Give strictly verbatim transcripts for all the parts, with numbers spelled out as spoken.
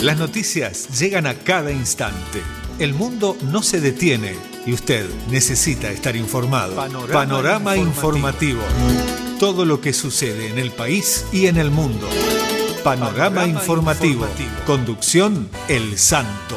Las noticias llegan a cada instante. El mundo no se detiene y usted necesita estar informado. Panorama, Panorama informativo. informativo. Todo lo que sucede en el país y en el mundo. Panorama, Panorama informativo. informativo. Conducción El Santo.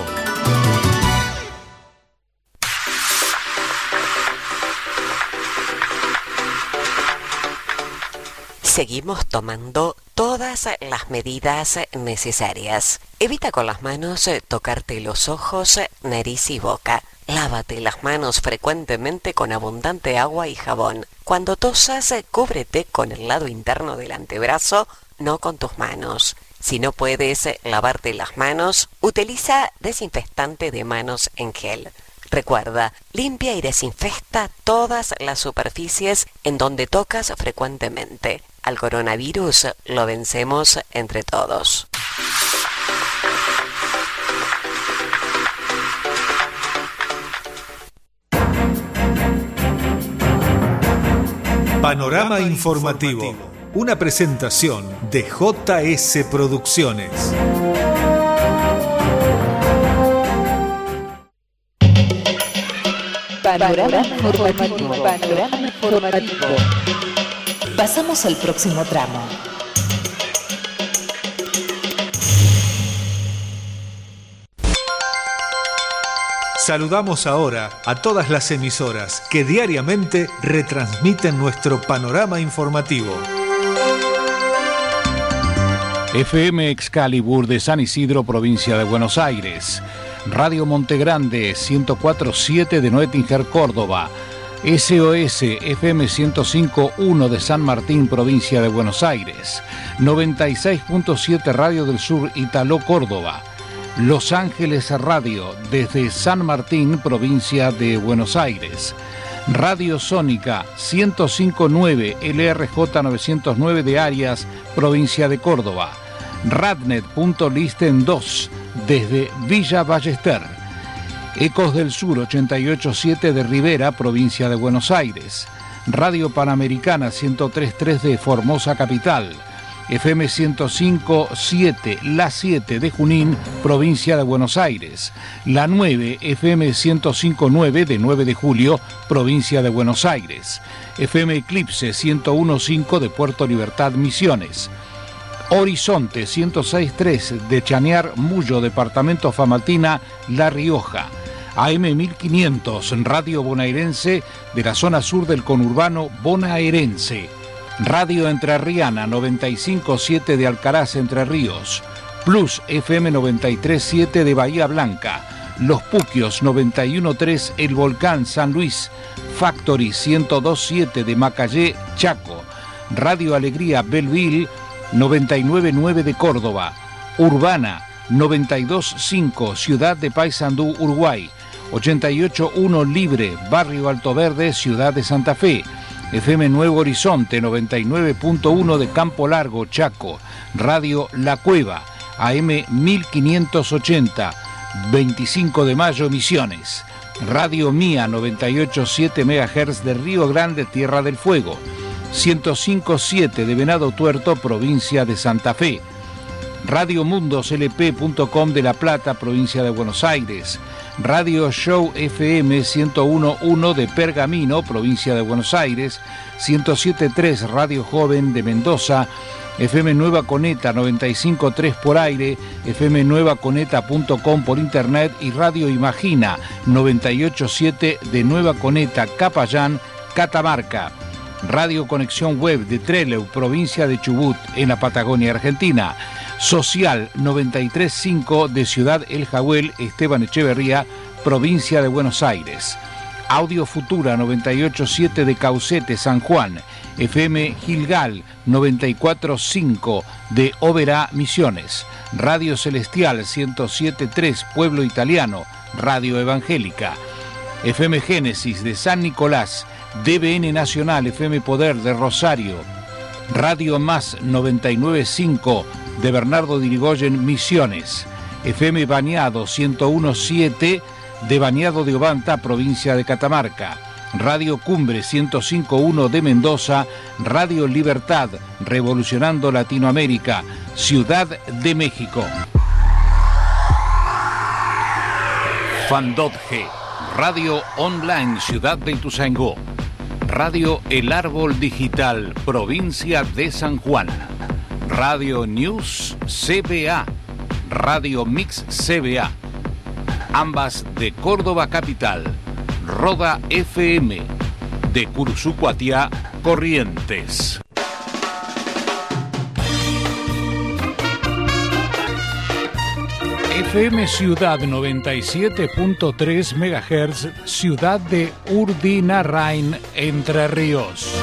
Seguimos tomando todas las medidas necesarias. Evita con las manos tocarte los ojos, nariz y boca. Lávate las manos frecuentemente con abundante agua y jabón. Cuando tosas, cúbrete con el lado interno del antebrazo, no con tus manos. Si no puedes lavarte las manos, utiliza desinfectante de manos en gel. Recuerda, limpia y desinfecta todas las superficies en donde tocas frecuentemente. Al coronavirus lo vencemos entre todos. Panorama informativo. Una presentación de J S Producciones. Panorama informativo. Panorama informativo. Pasamos al próximo tramo. Saludamos ahora a todas las emisoras que diariamente retransmiten nuestro panorama informativo. F M Excalibur de San Isidro, provincia de Buenos Aires. Radio Montegrande ciento cuatro punto siete de Noetinger, Córdoba. S O S F M ciento cinco punto uno de San Martín, provincia de Buenos Aires. noventa y seis punto siete Radio del Sur, Italó, Córdoba. Los Ángeles Radio desde San Martín, provincia de Buenos Aires. Radio Sónica ciento cinco punto nueve L R J novecientos nueve de Arias, provincia de Córdoba. Radnet.listen dos desde Villa Ballester. Ecos del Sur ochenta y ocho punto siete de Rivera, provincia de Buenos Aires. Radio Panamericana ciento tres punto tres de Formosa Capital. F M ciento cinco punto siete La siete de Junín, provincia de Buenos Aires. La nueve F M ciento cinco punto nueve de nueve de Julio, provincia de Buenos Aires. F M Eclipse ciento uno punto cinco de Puerto Libertad, Misiones. Horizonte ciento seis punto tres de Chañar, Mullo, departamento Famatina, La Rioja. A M mil quinientos, Radio Bonaerense de la zona sur del conurbano bonaerense. Radio Entrerriana noventa y cinco punto siete de Alcaraz, Entre Ríos. Plus F M noventa y tres punto siete de Bahía Blanca. Los Puquios noventa y uno punto tres El Volcán, San Luis. Factory ciento dos punto siete de Macayé, Chaco. Radio Alegría Belleville noventa y nueve punto nueve de Córdoba. Urbana noventa y dos punto cinco Ciudad de Paysandú, Uruguay. ochenta y ocho punto uno Libre, Barrio Alto Verde, Ciudad de Santa Fe. F M Nuevo Horizonte noventa y nueve punto uno de Campo Largo, Chaco. Radio La Cueva, A M mil quinientos ochenta, veinticinco de mayo, Misiones. Radio Mía noventa y ocho punto siete megahertz de Río Grande, Tierra del Fuego. ciento cinco punto siete de Venado Tuerto, provincia de Santa Fe. Radio Mundos L P punto com de La Plata, provincia de Buenos Aires. Radio Show F M ciento uno punto uno de Pergamino, provincia de Buenos Aires. ciento siete punto tres Radio Joven de Mendoza. F M Nueva Coneta noventa y cinco punto tres por aire, F M nueva coneta punto com por internet y Radio Imagina noventa y ocho punto siete de Nueva Coneta, Capayán, Catamarca. Radio Conexión Web de Trelew, provincia de Chubut, en la Patagonia Argentina. Social noventa y tres punto cinco de Ciudad El Jagüel, Esteban Echeverría, provincia de Buenos Aires. Audio Futura noventa y ocho punto siete de Caucete, San Juan. F M Gilgal noventa y cuatro punto cinco de Oberá, Misiones. Radio Celestial ciento siete punto tres Pueblo Italiano, Radio Evangélica. F M Génesis de San Nicolás. D B N Nacional, F M Poder de Rosario. Radio Más noventa y nueve punto cinco de Bernardo de Irigoyen, Misiones. F M Bañado ciento uno punto siete de Bañado de Obanta, provincia de Catamarca. Radio Cumbre ciento cinco punto uno de Mendoza. Radio Libertad, revolucionando Latinoamérica, Ciudad de México. Fandotge, Radio Online Ciudad de Ituzaingó, Radio El Árbol Digital, Provincia de San Juan, Radio News C B A, Radio Mix C B A, ambas de Córdoba Capital, Roda F M, de Cursucuatiá, Corrientes. F M Ciudad noventa y siete punto tres megahertz, Ciudad de Urdinarrain, Entre Ríos.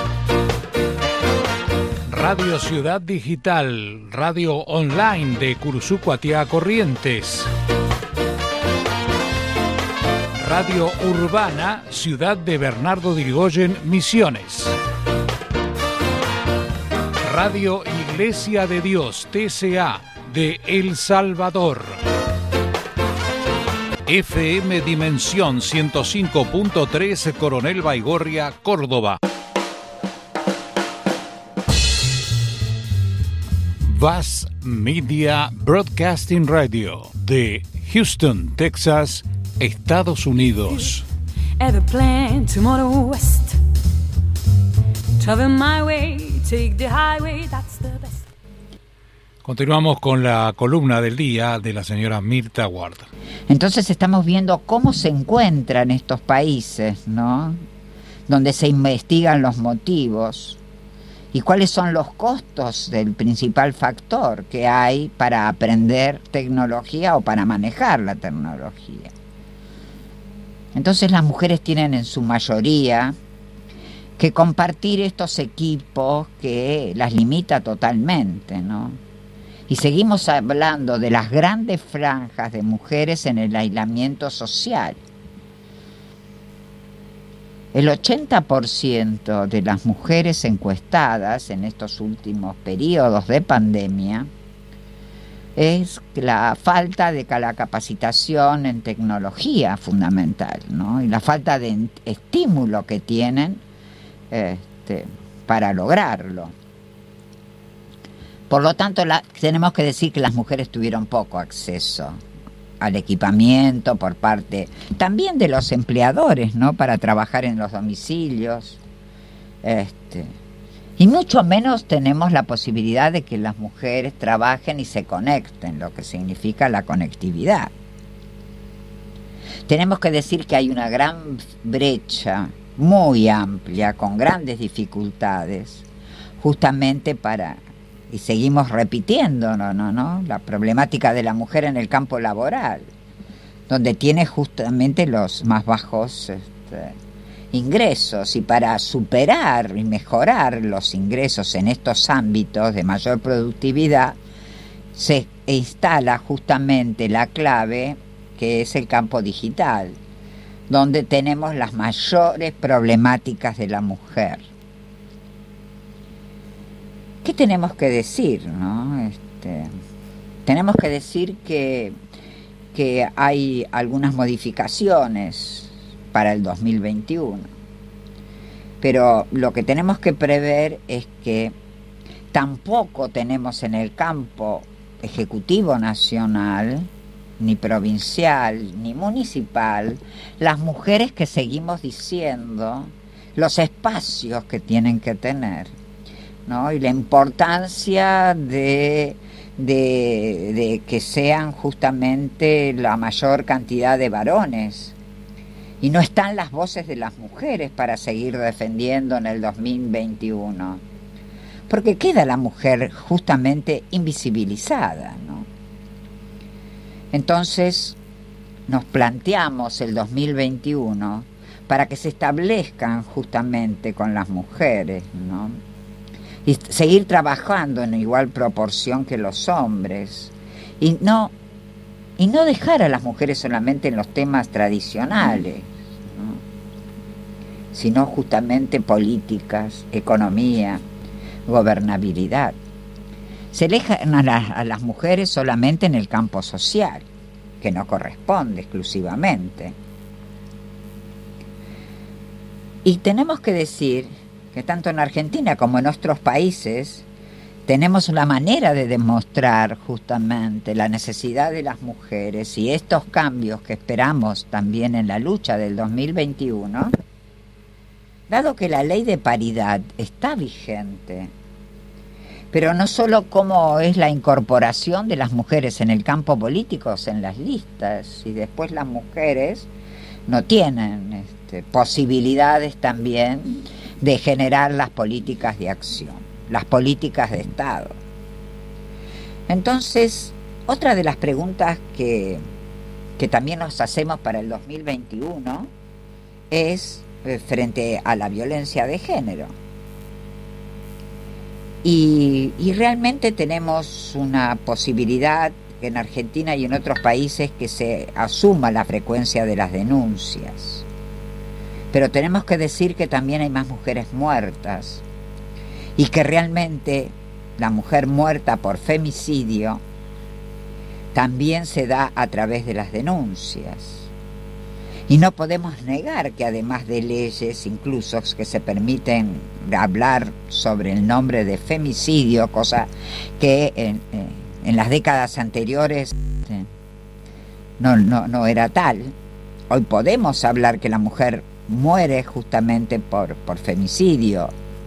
Radio Ciudad Digital, Radio Online de Cursucuatiá, Corrientes. Radio Urbana, Ciudad de Bernardo de Irigoyen, Misiones. Radio Iglesia de Dios, T C A, de El Salvador. F M Dimensión ciento cinco punto tres, Coronel Baigorria, Córdoba. Bass Media Broadcasting Radio, de Houston, Texas, Estados Unidos. Continuamos con la columna del día de la señora Mirta Ward. Entonces estamos viendo cómo se encuentran estos países, ¿no? Donde se investigan los motivos y cuáles son los costos del principal factor que hay para aprender tecnología o para manejar la tecnología. Entonces las mujeres tienen en su mayoría que compartir estos equipos que las limita totalmente, ¿no? Y seguimos hablando de las grandes franjas de mujeres en el aislamiento social. El ochenta por ciento de las mujeres encuestadas en estos últimos periodos de pandemia es la falta de la capacitación en tecnología fundamental, ¿no? Y la falta de estímulo que tienen este, para lograrlo. Por lo tanto, la, tenemos que decir que las mujeres tuvieron poco acceso al equipamiento por parte también de los empleadores, ¿no? Para trabajar en los domicilios. Este, y mucho menos tenemos la posibilidad de que las mujeres trabajen y se conecten, lo que significa la conectividad. Tenemos que decir que hay una gran brecha muy amplia, con grandes dificultades, justamente para... Y seguimos repitiendo, ¿no? ¿no? ¿no? La problemática de la mujer en el campo laboral, donde tiene justamente los más bajos este, ingresos. Y para superar y mejorar los ingresos en estos ámbitos de mayor productividad, se instala justamente la clave, que es el campo digital, donde tenemos las mayores problemáticas de la mujer. ¿Qué tenemos que decir, no? Este, tenemos que decir que, que hay algunas modificaciones para el dos mil veintiuno, pero lo que tenemos que prever es que tampoco tenemos en el campo ejecutivo nacional, ni provincial, ni municipal, las mujeres que seguimos diciendo, los espacios que tienen que tener, ¿no? Y la importancia de, de, de que sean justamente la mayor cantidad de varones. Y no están las voces de las mujeres para seguir defendiendo en el dos mil veintiuno. Porque queda la mujer justamente invisibilizada, ¿no? Entonces nos planteamos el dos mil veintiuno para que se establezcan justamente con las mujeres, ¿no? Y seguir trabajando en igual proporción que los hombres y no y no dejar a las mujeres solamente en los temas tradicionales, ¿no? Sino justamente políticas, economía, gobernabilidad. Se dejan a, la, a las mujeres solamente en el campo social, que no corresponde exclusivamente. Y tenemos que decir que tanto en Argentina como en otros países tenemos la manera de demostrar justamente la necesidad de las mujeres y estos cambios que esperamos también en la lucha del dos mil veintiuno, dado que la ley de paridad está vigente, pero no solo cómo es la incorporación de las mujeres en el campo político, en las listas, y después las mujeres no tienen este, posibilidades también de generar las políticas de acción, las políticas de Estado. Entonces, otra de las preguntas que, que también nos hacemos para el dos mil veintiuno es eh, frente a la violencia de género. Y, y realmente tenemos una posibilidad en Argentina y en otros países que se asuma la frecuencia de las denuncias. Pero tenemos que decir que también hay más mujeres muertas y que realmente la mujer muerta por femicidio también se da a través de las denuncias. Y no podemos negar que además de leyes incluso que se permiten hablar sobre el nombre de femicidio, cosa que en, en las décadas anteriores no, no, no era tal, hoy podemos hablar que la mujer muere justamente por, por femicidio,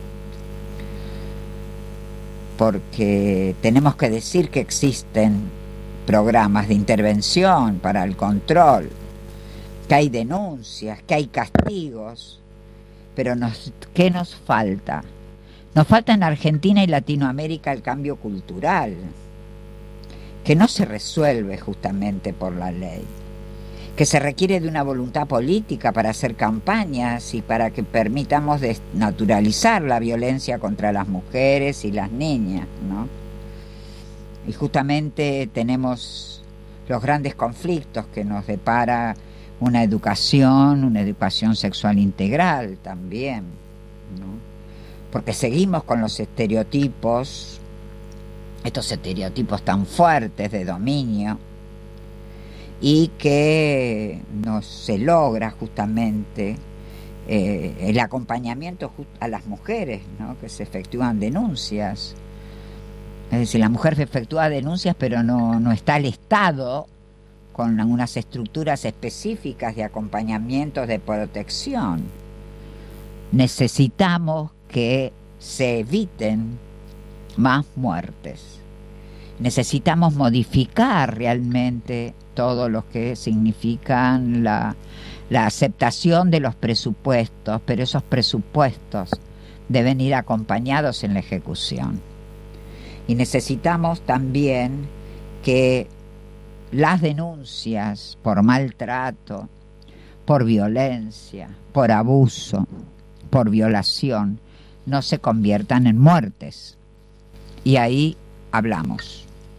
porque tenemos que decir que existen programas de intervención para el control, que hay denuncias, que hay castigos, pero nos, ¿qué nos falta? Nos falta en Argentina y Latinoamérica el cambio cultural, que no se resuelve justamente por la ley, que se requiere de una voluntad política para hacer campañas y para que permitamos desnaturalizar la violencia contra las mujeres y las niñas, ¿no? Y justamente tenemos los grandes conflictos que nos depara una educación, una educación sexual integral también, ¿no? Porque seguimos con los estereotipos, estos estereotipos tan fuertes de dominio, y que no se logra justamente eh, el acompañamiento a las mujeres, ¿no? Que se efectúan denuncias. Es decir, la mujer efectúa denuncias, pero no, no está el Estado con unas estructuras específicas de acompañamiento, de protección. Necesitamos que se eviten más muertes. Necesitamos modificar realmente todo lo que significan la, la aceptación de los presupuestos, pero esos presupuestos deben ir acompañados en la ejecución. Y necesitamos también que las denuncias por maltrato, por violencia, por abuso, por violación, no se conviertan en muertes. Y ahí hablamos.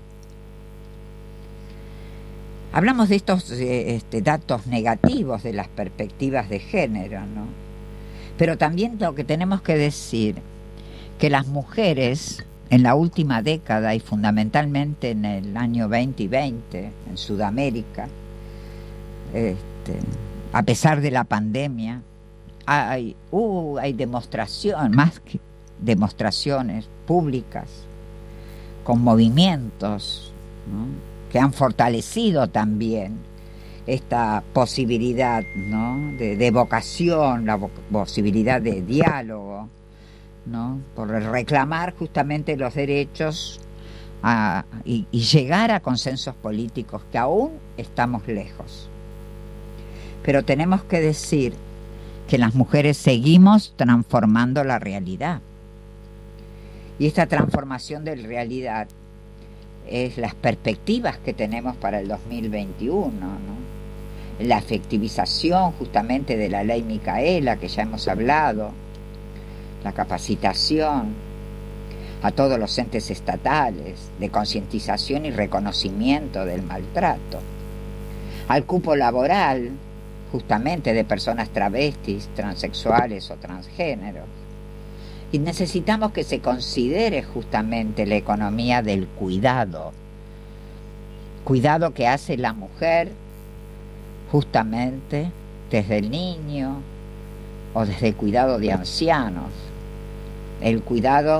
Hablamos de estos eh, este, datos negativos de las perspectivas de género, ¿no? Pero también lo que tenemos que decir, que las mujeres en la última década y fundamentalmente en el año veinte veinte, en Sudamérica, este, a pesar de la pandemia, hay, uh, hay demostración, más que demostraciones públicas, con movimientos, ¿no? Que han fortalecido también esta posibilidad, ¿no? de, de vocación, la vo- posibilidad de diálogo, ¿no? Por reclamar justamente los derechos a, y, y llegar a consensos políticos, que aún estamos lejos. Pero tenemos que decir que las mujeres seguimos transformando la realidad. Y esta transformación de la realidad es las perspectivas que tenemos para el dos mil veintiuno, ¿no? La efectivización justamente de la ley Micaela, que ya hemos hablado, la capacitación a todos los entes estatales de concientización y reconocimiento del maltrato, al cupo laboral justamente de personas travestis, transexuales o transgéneros. Y necesitamos que se considere justamente la economía del cuidado, cuidado que hace la mujer justamente desde el niño o desde el cuidado de ancianos, el cuidado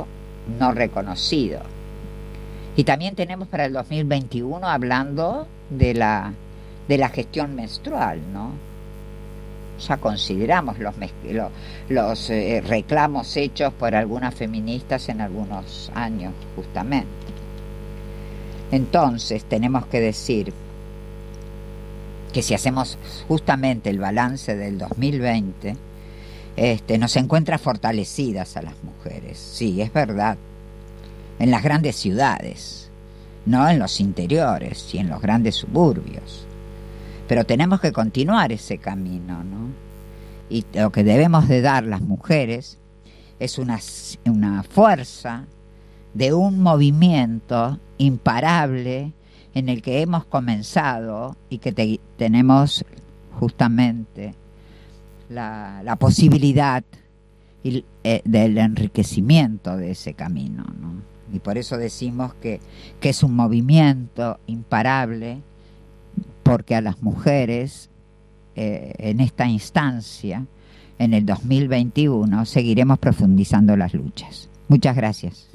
no reconocido. Y también tenemos para el dos mil veintiuno hablando de la, de la gestión menstrual, ¿no? Ya consideramos los, los, los eh, reclamos hechos por algunas feministas en algunos años, justamente. Entonces, tenemos que decir que si hacemos justamente el balance del dos mil veinte, este, nos encuentra fortalecidas a las mujeres. Sí, es verdad. En las grandes ciudades, no en los interiores y en los grandes suburbios. Pero tenemos que continuar ese camino, ¿no? Y lo que debemos de dar las mujeres es una, una fuerza de un movimiento imparable en el que hemos comenzado y que te, tenemos justamente la, la posibilidad y, eh, del enriquecimiento de ese camino, ¿no? Y por eso decimos que, que es un movimiento imparable, porque a las mujeres eh, en esta instancia, en el dos mil veintiuno, seguiremos profundizando las luchas. Muchas gracias.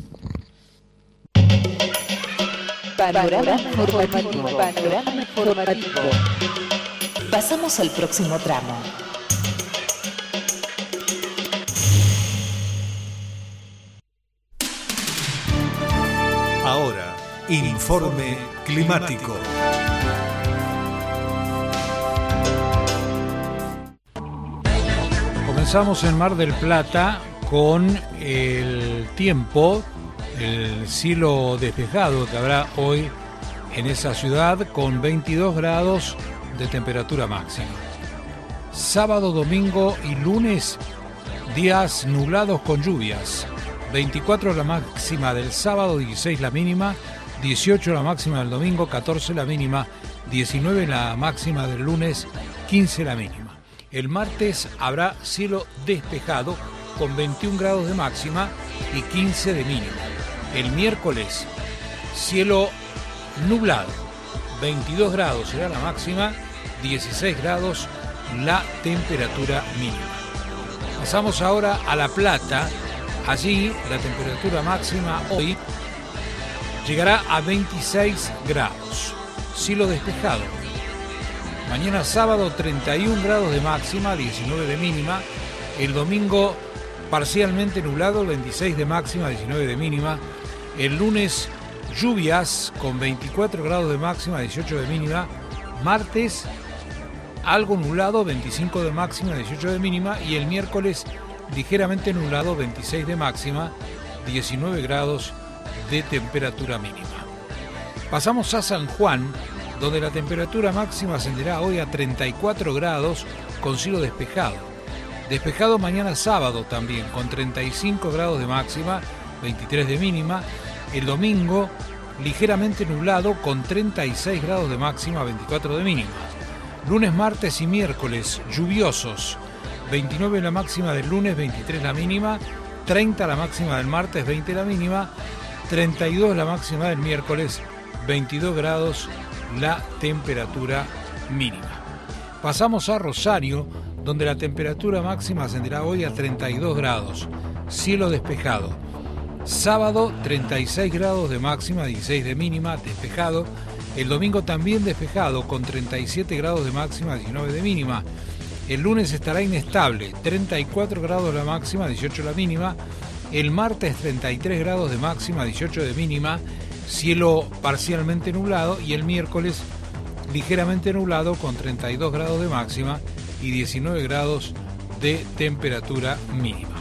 Panorama informativo. Panorama informativo. Pasamos al próximo tramo. Ahora, informe climático. Comenzamos en Mar del Plata con el tiempo, el cielo despejado que habrá hoy en esa ciudad con veintidós grados de temperatura máxima. Sábado, domingo y lunes, días nublados con lluvias. veinticuatro la máxima del sábado, dieciséis la mínima, dieciocho la máxima del domingo, catorce la mínima, diecinueve la máxima del lunes, quince la mínima. El martes habrá cielo despejado con veintiún grados de máxima y quince de mínima. El miércoles, cielo nublado, veintidós grados será la máxima, dieciséis grados la temperatura mínima. Pasamos ahora a La Plata. Allí la temperatura máxima hoy llegará a veintiséis grados, cielo despejado. Mañana sábado treinta y un grados de máxima, diecinueve de mínima. El domingo parcialmente nublado, veintiséis de máxima, diecinueve de mínima. El lunes lluvias con veinticuatro grados de máxima, dieciocho de mínima. Martes algo nublado, veinticinco de máxima, dieciocho de mínima. Y el miércoles ligeramente nublado, veintiséis de máxima, diecinueve grados de temperatura mínima. Pasamos a San Juan, donde la temperatura máxima ascenderá hoy a treinta y cuatro grados con cielo despejado. Despejado mañana sábado también, con treinta y cinco grados de máxima, veintitrés de mínima. El domingo ligeramente nublado con treinta y seis grados de máxima, veinticuatro de mínima. Lunes, martes y miércoles lluviosos. veintinueve la máxima del lunes, veintitrés la mínima, treinta la máxima del martes, veinte la mínima, treinta y dos la máxima del miércoles, veintidós grados la temperatura mínima. Pasamos a Rosario, donde la temperatura máxima ascenderá hoy a treinta y dos grados, cielo despejado. Sábado treinta y seis grados de máxima, dieciséis de mínima, despejado. El domingo también despejado con treinta y siete grados de máxima, diecinueve de mínima. El lunes estará inestable, treinta y cuatro grados la máxima, dieciocho la mínima. El martes treinta y tres grados de máxima, dieciocho de mínima, cielo parcialmente nublado. Y el miércoles ligeramente nublado con treinta y dos grados de máxima y diecinueve grados de temperatura mínima.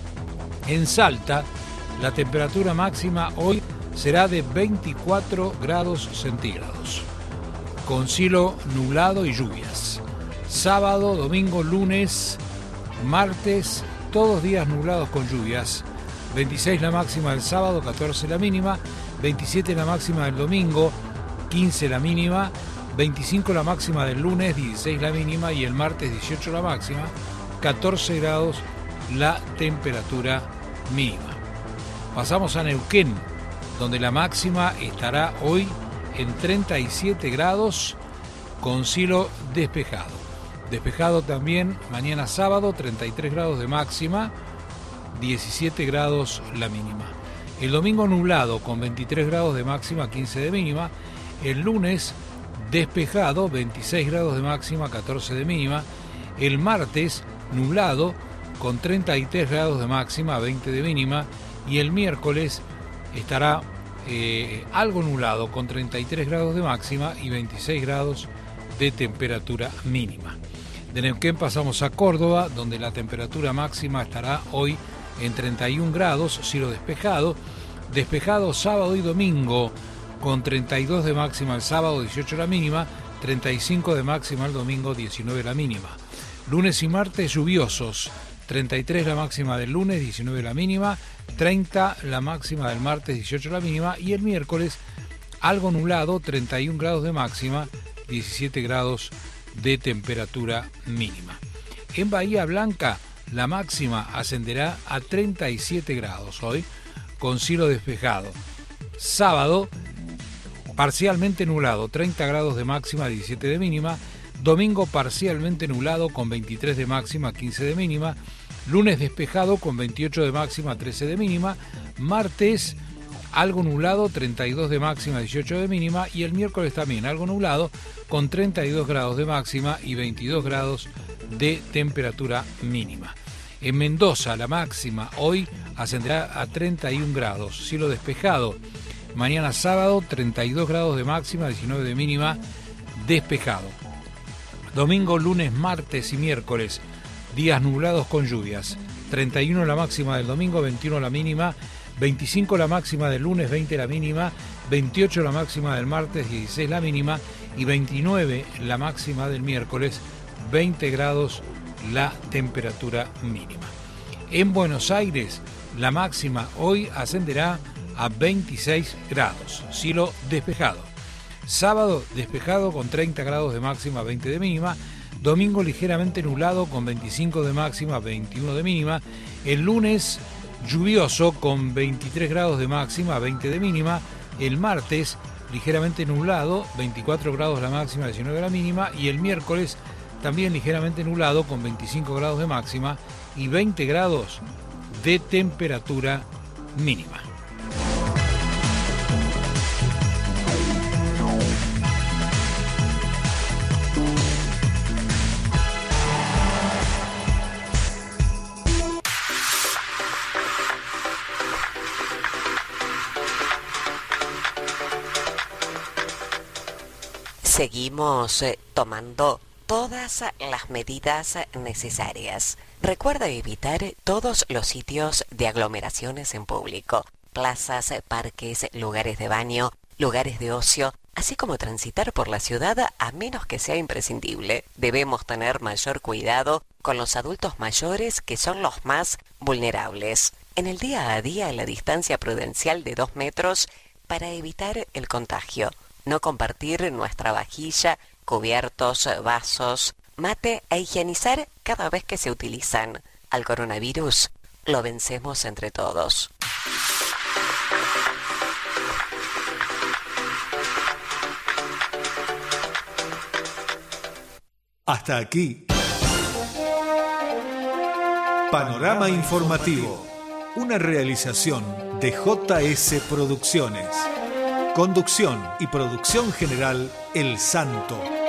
En Salta, la temperatura máxima hoy será de veinticuatro grados centígrados, con cielo nublado y lluvias. Sábado, domingo, lunes, martes, todos días nublados con lluvias. veintiséis la máxima del sábado, catorce la mínima. veintisiete la máxima del domingo, quince la mínima. veinticinco la máxima del lunes, dieciséis la mínima. Y el martes, dieciocho la máxima, catorce grados la temperatura mínima. Pasamos a Neuquén, donde la máxima estará hoy en treinta y siete grados con cielo despejado. Despejado también mañana sábado, treinta y tres grados de máxima, diecisiete grados la mínima. El domingo nublado con veintitrés grados de máxima, quince de mínima. El lunes despejado, veintiséis grados de máxima, catorce de mínima. El martes nublado con treinta y tres grados de máxima, veinte de mínima. Y el miércoles estará eh, algo nublado con treinta y tres grados de máxima y veintiséis grados de temperatura mínima. De Neuquén pasamos a Córdoba, donde la temperatura máxima estará hoy en treinta y un grados, cielo despejado. Despejado sábado y domingo con treinta y dos de máxima el sábado, dieciocho la mínima, treinta y cinco de máxima el domingo, diecinueve la mínima. Lunes y martes lluviosos, treinta y tres la máxima del lunes, diecinueve la mínima, treinta la máxima del martes, dieciocho la mínima, y el miércoles algo nublado, treinta y un grados de máxima, diecisiete grados de temperatura mínima. En Bahía Blanca la máxima ascenderá a treinta y siete grados hoy, con cielo despejado. Sábado parcialmente nublado, treinta grados de máxima, diecisiete de mínima. Domingo parcialmente nublado con veintitrés de máxima, quince de mínima. Lunes despejado con veintiocho de máxima, trece de mínima. Martes algo nublado, treinta y dos de máxima, dieciocho de mínima. Y el miércoles también algo nublado con treinta y dos grados de máxima y veintidós grados de temperatura mínima. En Mendoza la máxima hoy ascenderá a treinta y un grados, cielo despejado. Mañana sábado treinta y dos grados de máxima, diecinueve de mínima, despejado. Domingo, lunes, martes y miércoles, días nublados con lluvias. treinta y uno la máxima del domingo, veintiuno la mínima, veinticinco la máxima del lunes, veinte la mínima, veintiocho la máxima del martes, dieciséis la mínima y veintinueve la máxima del miércoles, veinte grados la temperatura mínima. En Buenos Aires, la máxima hoy ascenderá a veintiséis grados, cielo despejado. Sábado despejado con treinta grados de máxima, veinte de mínima. Domingo ligeramente nublado con veinticinco de máxima, veintiuno de mínima. El lunes lluvioso con veintitrés grados de máxima, veinte de mínima. El martes ligeramente nublado, veinticuatro grados la máxima, diecinueve la mínima. Y el miércoles también ligeramente nublado con veinticinco grados de máxima y veinte grados de temperatura mínima. Seguimos eh, tomando todas las medidas necesarias. Recuerda evitar todos los sitios de aglomeraciones en público, plazas, parques, lugares de baño, lugares de ocio, así como transitar por la ciudad a menos que sea imprescindible. Debemos tener mayor cuidado con los adultos mayores, que son los más vulnerables. En el día a día, la distancia prudencial de dos metros para evitar el contagio. No compartir nuestra vajilla, cubiertos, vasos, mate e higienizar cada vez que se utilizan. Al coronavirus lo vencemos entre todos. Hasta aquí. Panorama Informativo. Una realización de J S Producciones. Conducción y producción general El Santo.